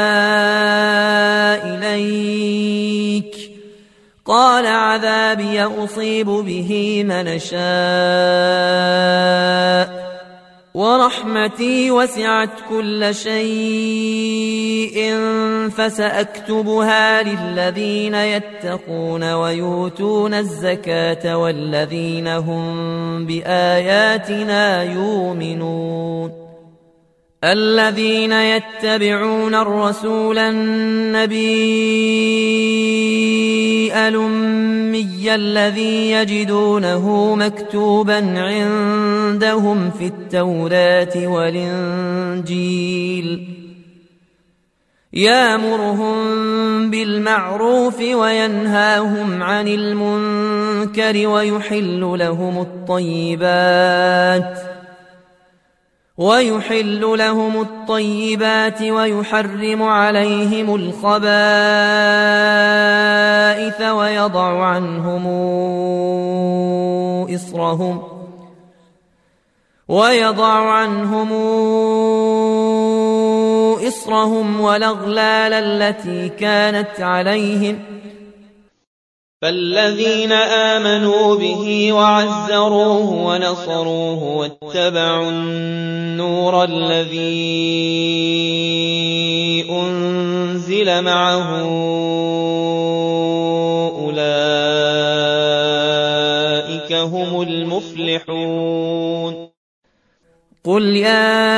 إليك قال عذابي أصيب به من شاء ورحمتي وسعت كل شيء فسأكتبها للذين يتقون ويؤتون الزكاة والذين هم بآياتنا يؤمنون الذين يتبعون الرسول النبي الأمي الذي يجدونه مكتوبا عندهم في التوراة والإنجيل يأمرهم بالمعروف وينهاهم عن المنكر ويحل لهم الطيبات ويحل لهم الطيبات ويحرم عليهم الخبائث ويضع عنهم إصرهم ويضع عنهم إصرهم والأغلال التي كانت عليهم. فالذين آمنوا به وعزروه ونصروه واتبعوا النور الذي أنزل معه أولئك هم المفلحون. قل يا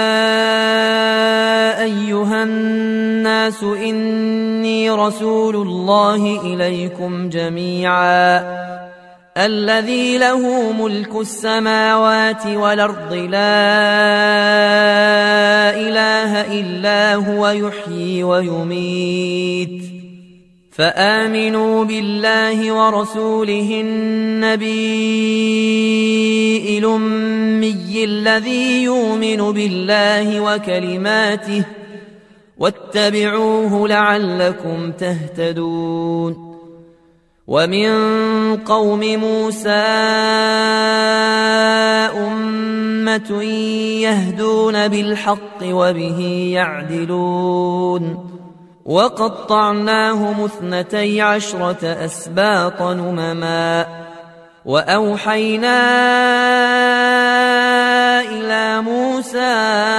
أيها الناس إني رسول الله إليكم جميعا الذي له ملك السماوات والأرض لا إله إلا هو يحيي ويميت فآمنوا بالله ورسوله النبي الأمي الذي يؤمن بالله وكلماته واتبعوه لعلكم تهتدون. ومن قوم موسى أمة يهدون بالحق وبه يعدلون وقطعناهم اثنتي عشرة أسباط أمما وأوحينا إلى موسى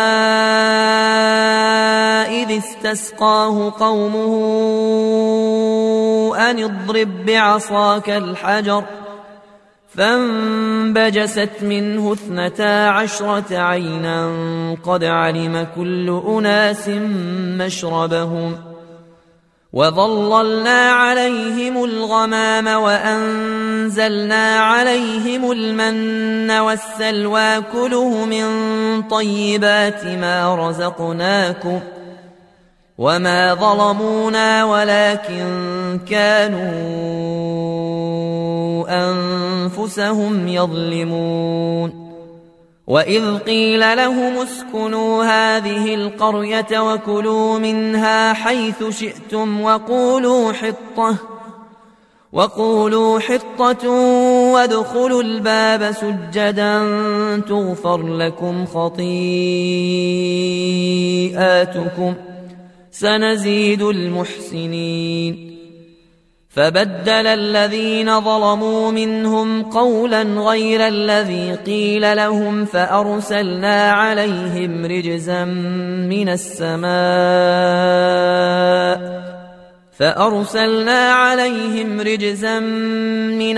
إذ استسقاه قومه أن اضرب بعصاك الحجر فانبجست منه اثنتا عشرة عينا قد علم كل أناس مشربهم وظللنا عليهم الغمام وأنزلنا عليهم المن والسلوى كلوا من طيبات ما رزقناكم وما ظلمونا ولكن كانوا أنفسهم يظلمون. وإذ قيل لهم اسكنوا هذه القرية وكلوا منها حيث شئتم وقولوا حطة وقولوا حطة وادخلوا الباب سجدا تغفر لكم خطيئاتكم سنزيد المحسنين. فبدل الذين ظلموا منهم قولا غير الذي قيل لهم فأرسلنا عليهم رجزا من السماء فأرسلنا عليهم رجزا من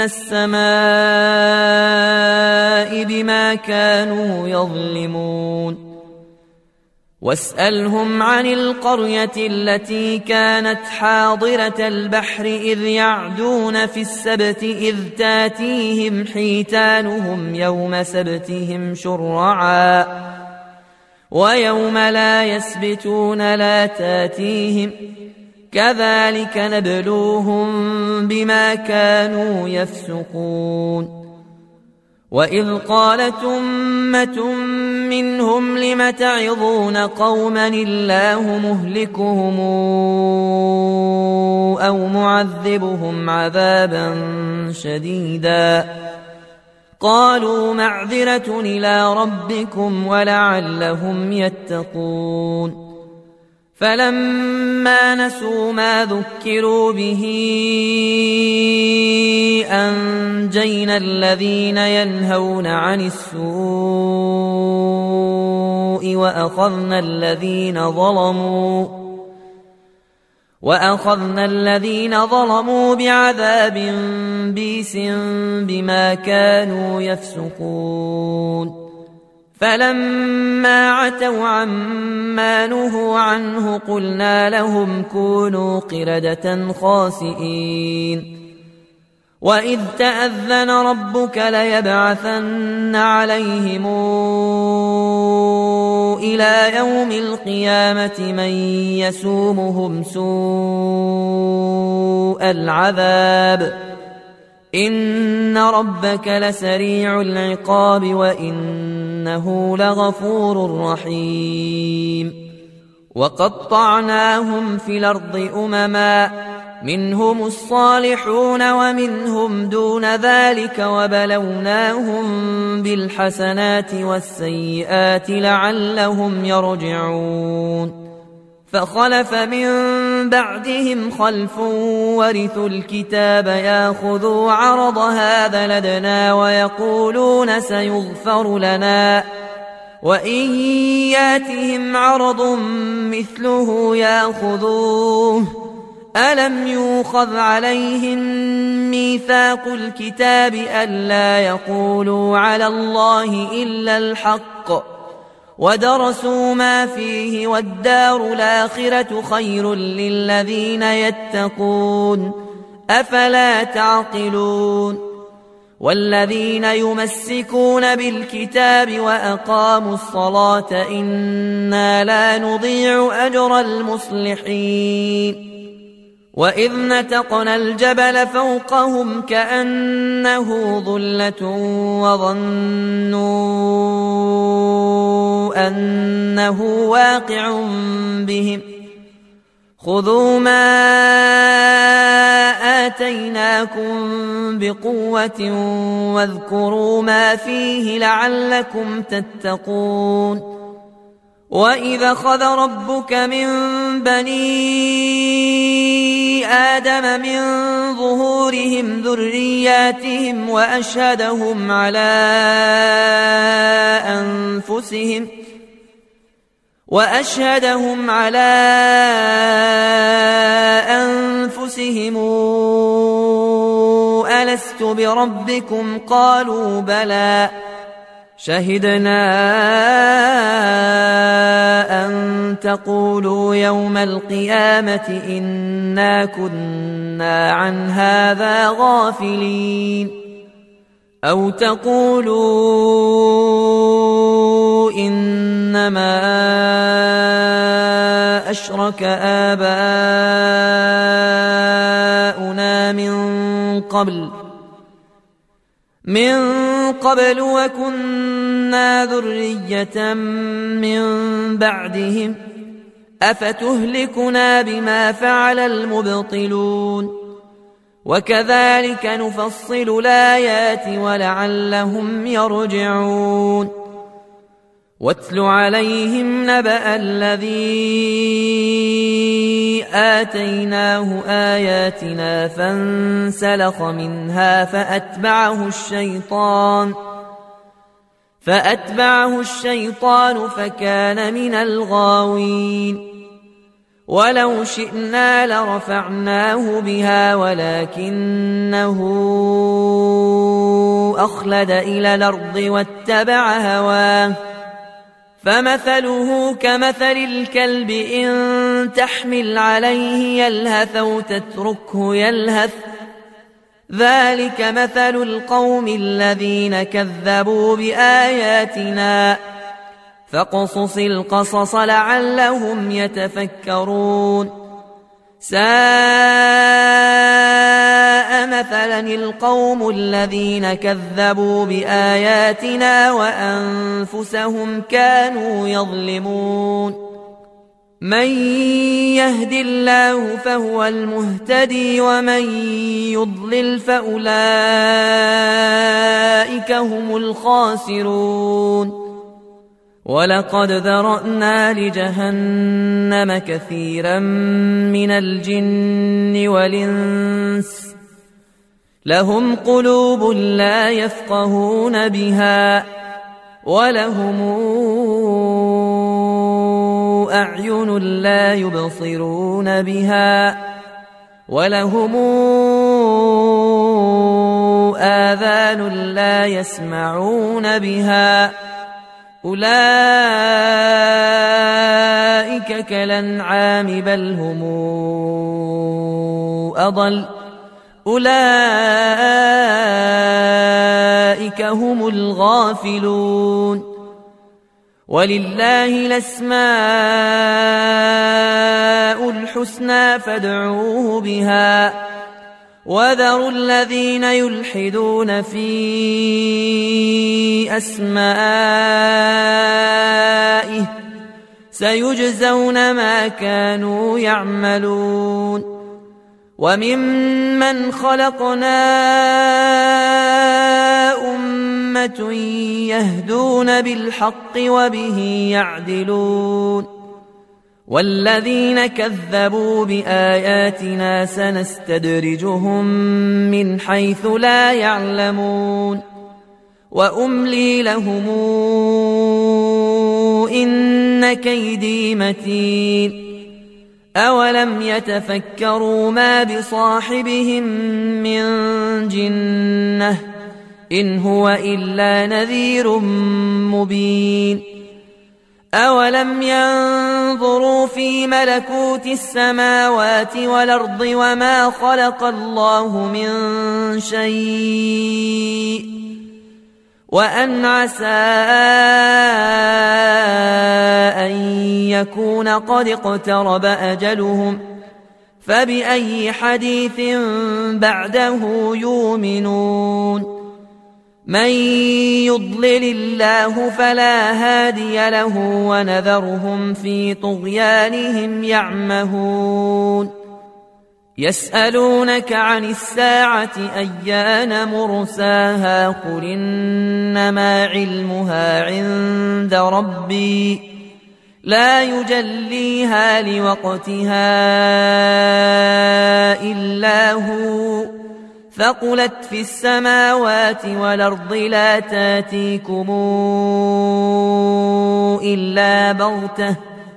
السماء بما كانوا يظلمون. واسألهم عن القرية التي كانت حاضرة البحر إذ يعدون في السبت إذ تاتيهم حيتانهم يوم سبتهم شرعا ويوم لا يسبتون لا تاتيهم كذلك نبلوهم بما كانوا يفسقون. وإذ قالت أمة منهم لم تعظون قوما الله مهلكهم أو معذبهم عذابا شديدا قالوا معذرة إلى ربكم ولعلهم يتقون. فلما نسوا ما ذكروا به أنجينا الذين ينهون عن السوء وأخذنا الذين ظلموا وأخذنا الذين ظلموا بعذاب بئيس بما كانوا يفسقون. فلما عتوا عما نهوا عنه قلنا لهم كونوا قردة خاسئين. وإذ تأذن ربك ليبعثن عليهم إلى يوم القيامة من يسومهم سوء العذاب إن ربك لسريع العقاب وإنه لغفور رحيم. وقطعناهم في الأرض أمما منهم الصالحون ومنهم دون ذلك وبلوناهم بالحسنات والسيئات لعلهم يرجعون. فخلف من بعدهم خلف ورثوا الكتاب ياخذوا عرض هذا لدنا ويقولون سيغفر لنا وإن ياتهم عرض مثله ياخذوه ألم يؤخذ عليهم ميثاق الكتاب ألا يقولوا على الله إلا الحق ودرسوا ما فيه والدار الآخرة خير للذين يتقون أفلا تعقلون والذين يمسكون بالكتاب وأقاموا الصلاة إنا لا نضيع أجر المصلحين وإذ نتقنا الجبل فوقهم كأنه ظلة وظنوا أنه واقع بهم خذوا ما آتيناكم بقوة واذكروا ما فيه لعلكم تتقون وإذا خذ ربك من بني آدم من ظهورهم ذرياتهم وأشهدهم على أنفسهم وأشهدهم على أنفسهم ألست بربكم قالوا بلى شهدنا أن تقولوا يوم القيامة إنا كنا عن هذا غافلين أو تقولوا إنما أشرك آباؤنا من قبل من قبل وكنا ذرية من بعدهم أفتهلكنا بما فعل المبطلون وكذلك نفصل الآيات ولعلهم يرجعون واتل عليهم نبأ الذي آتيناه آياتنا فانسلخ منها فأتبعه الشيطان فأتبعه الشيطان فكان من الغاوين ولو شئنا لرفعناه بها ولكنه أخلد إلى الأرض واتبع هواه فمثله كمثل الكلب إن تحمل عليه يلهث أو تتركه يلهث ذلك مثل القوم الذين كذبوا بآياتنا فاقصص القصص لعلهم يتفكرون ساء مثلا القوم الذين كذبوا بآياتنا وأنفسهم كانوا يظلمون من يهد الله فهو المهتدي ومن يضلل فأولئك هم الخاسرون ولقد ذرأنا لجهنم كثيرا من الجن والإنس لهم قلوب لا يفقهون بها ولهم أعين لا يبصرون بها ولهم آذان لا يسمعون بها أولئك كالأنعام بل هم أضل أولئك هم الغافلون ولله الأسماء الحسنى فادعوه بها وذروا الذين يلحدون في أسمائه سيجزون ما كانوا يعملون وممن خلقنا أمة يهدون بالحق وبه يعدلون والذين كذبوا بآياتنا سنستدرجهم من حيث لا يعلمون وأملي لهم إن كيدي متين أولم يتفكروا ما بصاحبهم من جنة إن هو إلا نذير مبين أولم ينظروا في ملكوت السماوات والأرض وما خلق الله من شيء وأن عسى أن يكون قد اقترب أجلهم فبأي حديث بعده يؤمنون من يضلل الله فلا هادي له ونذرهم في طغيانهم يعمهون يسألونك عن الساعة أيان مرساها قل إنما علمها عند ربي لا يجليها لوقتها إلا هو ثقلت في السماوات والأرض لا تاتيكم إلا بغتة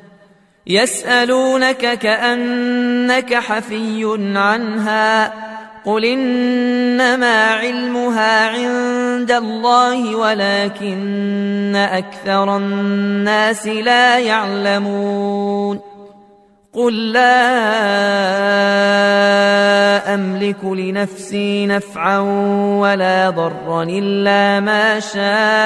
يسألونك كأنك حفي عنها قل إنما علمها عند الله ولكن أكثر الناس لا يعلمون قل لا أملك لنفسي نفعا ولا ضرا إلا ما شاء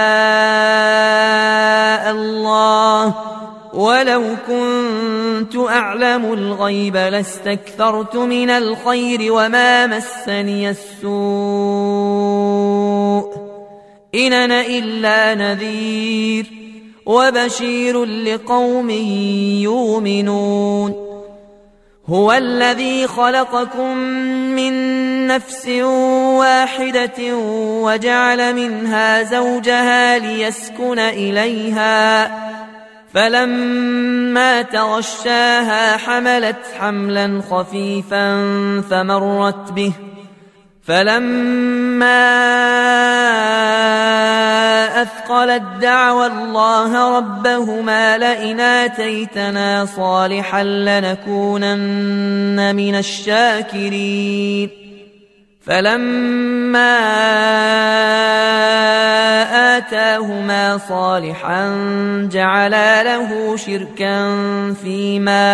الله ولو كنت أعلم الغيب لاستكثرت من الخير وما مسني السوء إن أنا إلا نذير وبشير لقوم يؤمنون هو الذي خلقكم من نفس واحدة وجعل منها زوجها ليسكن إليها فلما تغشاها حملت حملا خفيفا فمرت به فلما أثقلت دعوى الله ربهما لئن آتيتنا صالحا لنكونن من الشاكرين فلما آتاهما صالحا جعلا له شركا فيما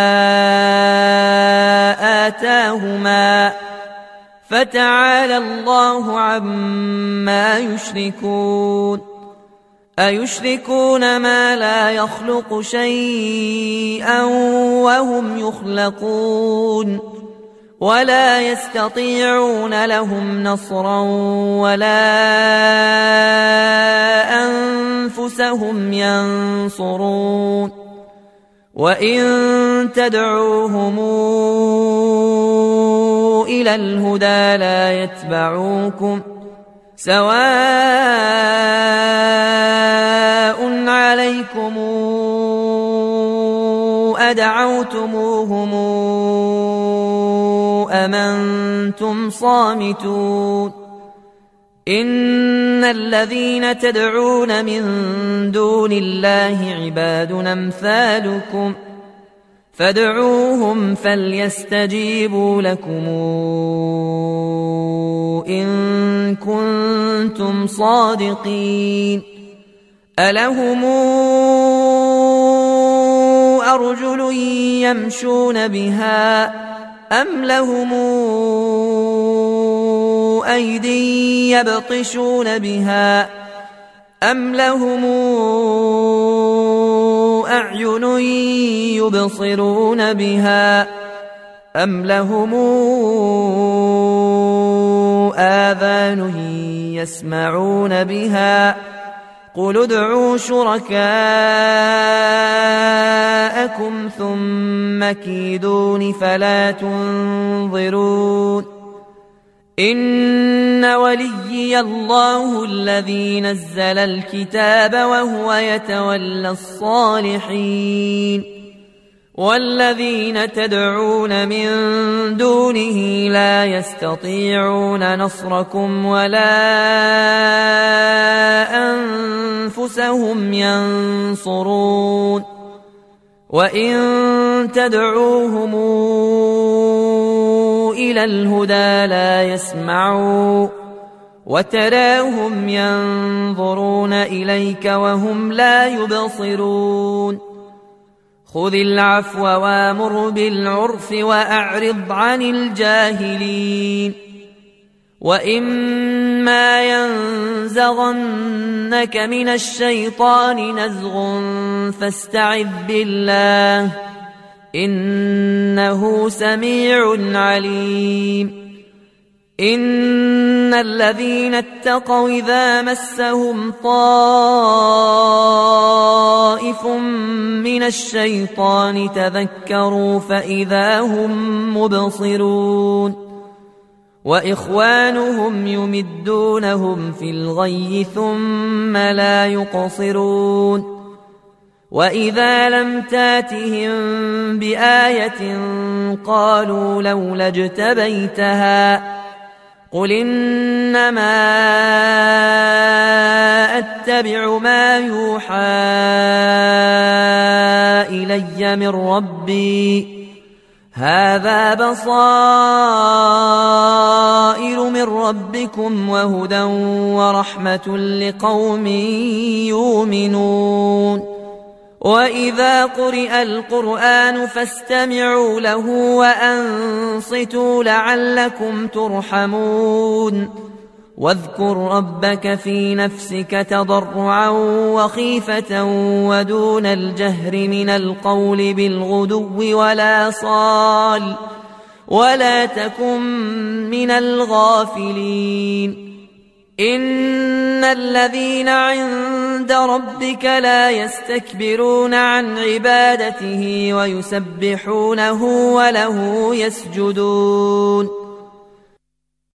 آتاهما فتعالى الله عما يشركون أيشركون ما لا يخلق شيئا وهم يخلقون ولا يستطيعون لهم نصرا ولا أنفسهم ينصرون وإن تدعوهم إلى الهدى لا يتبعوكم سواء عليكم أدعوتموهم أم أنتم صامتون إن الذين تدعون من دون الله عباد أمثالكم فادعوهم فليستجيبوا لكم إن كنتم صادقين ألهم أرجل يمشون بها أم لهم أيدي يبطشون بها أم لهم أعين يبصرون بها أم لهم آذان يسمعون بها قل ادعوا شركاءكم ثم كيدون فلا تنظرون إن وليي الله الذي نزل الكتاب وهو يتولى الصالحين والذين تدعون من دونه لا يستطيعون نصركم ولا أنفسهم ينصرون وإن تدعوهم إلى الهدى لا يسمعوا وتراهم ينظرون إليك وهم لا يبصرون خذ العفو وامر بالعرف وأعرض عن الجاهلين وإما ينزغنك من الشيطان نزغ فاستعذ بالله إنه سميع عليم إن الذين اتقوا إذا مسهم طائف من الشيطان تذكروا فإذا هم مبصرون وإخوانهم يمدونهم في الغي ثم لا يقصرون وإذا لم تاتهم بآية قالوا لولا اجتبيتها قل إنما أتبع ما يوحى إلي من ربي هذا بصائر من ربكم وهدى ورحمة لقوم يؤمنون وإذا قرئ القرآن فاستمعوا له وأنصتوا لعلكم ترحمون واذكر ربك في نفسك تضرعا وخيفة ودون الجهر من القول بالغدو ولا صال ولا تكن من الغافلين إن الذين عند ربك لا يستكبرون عن عبادته ويسبحونه وله يسجدون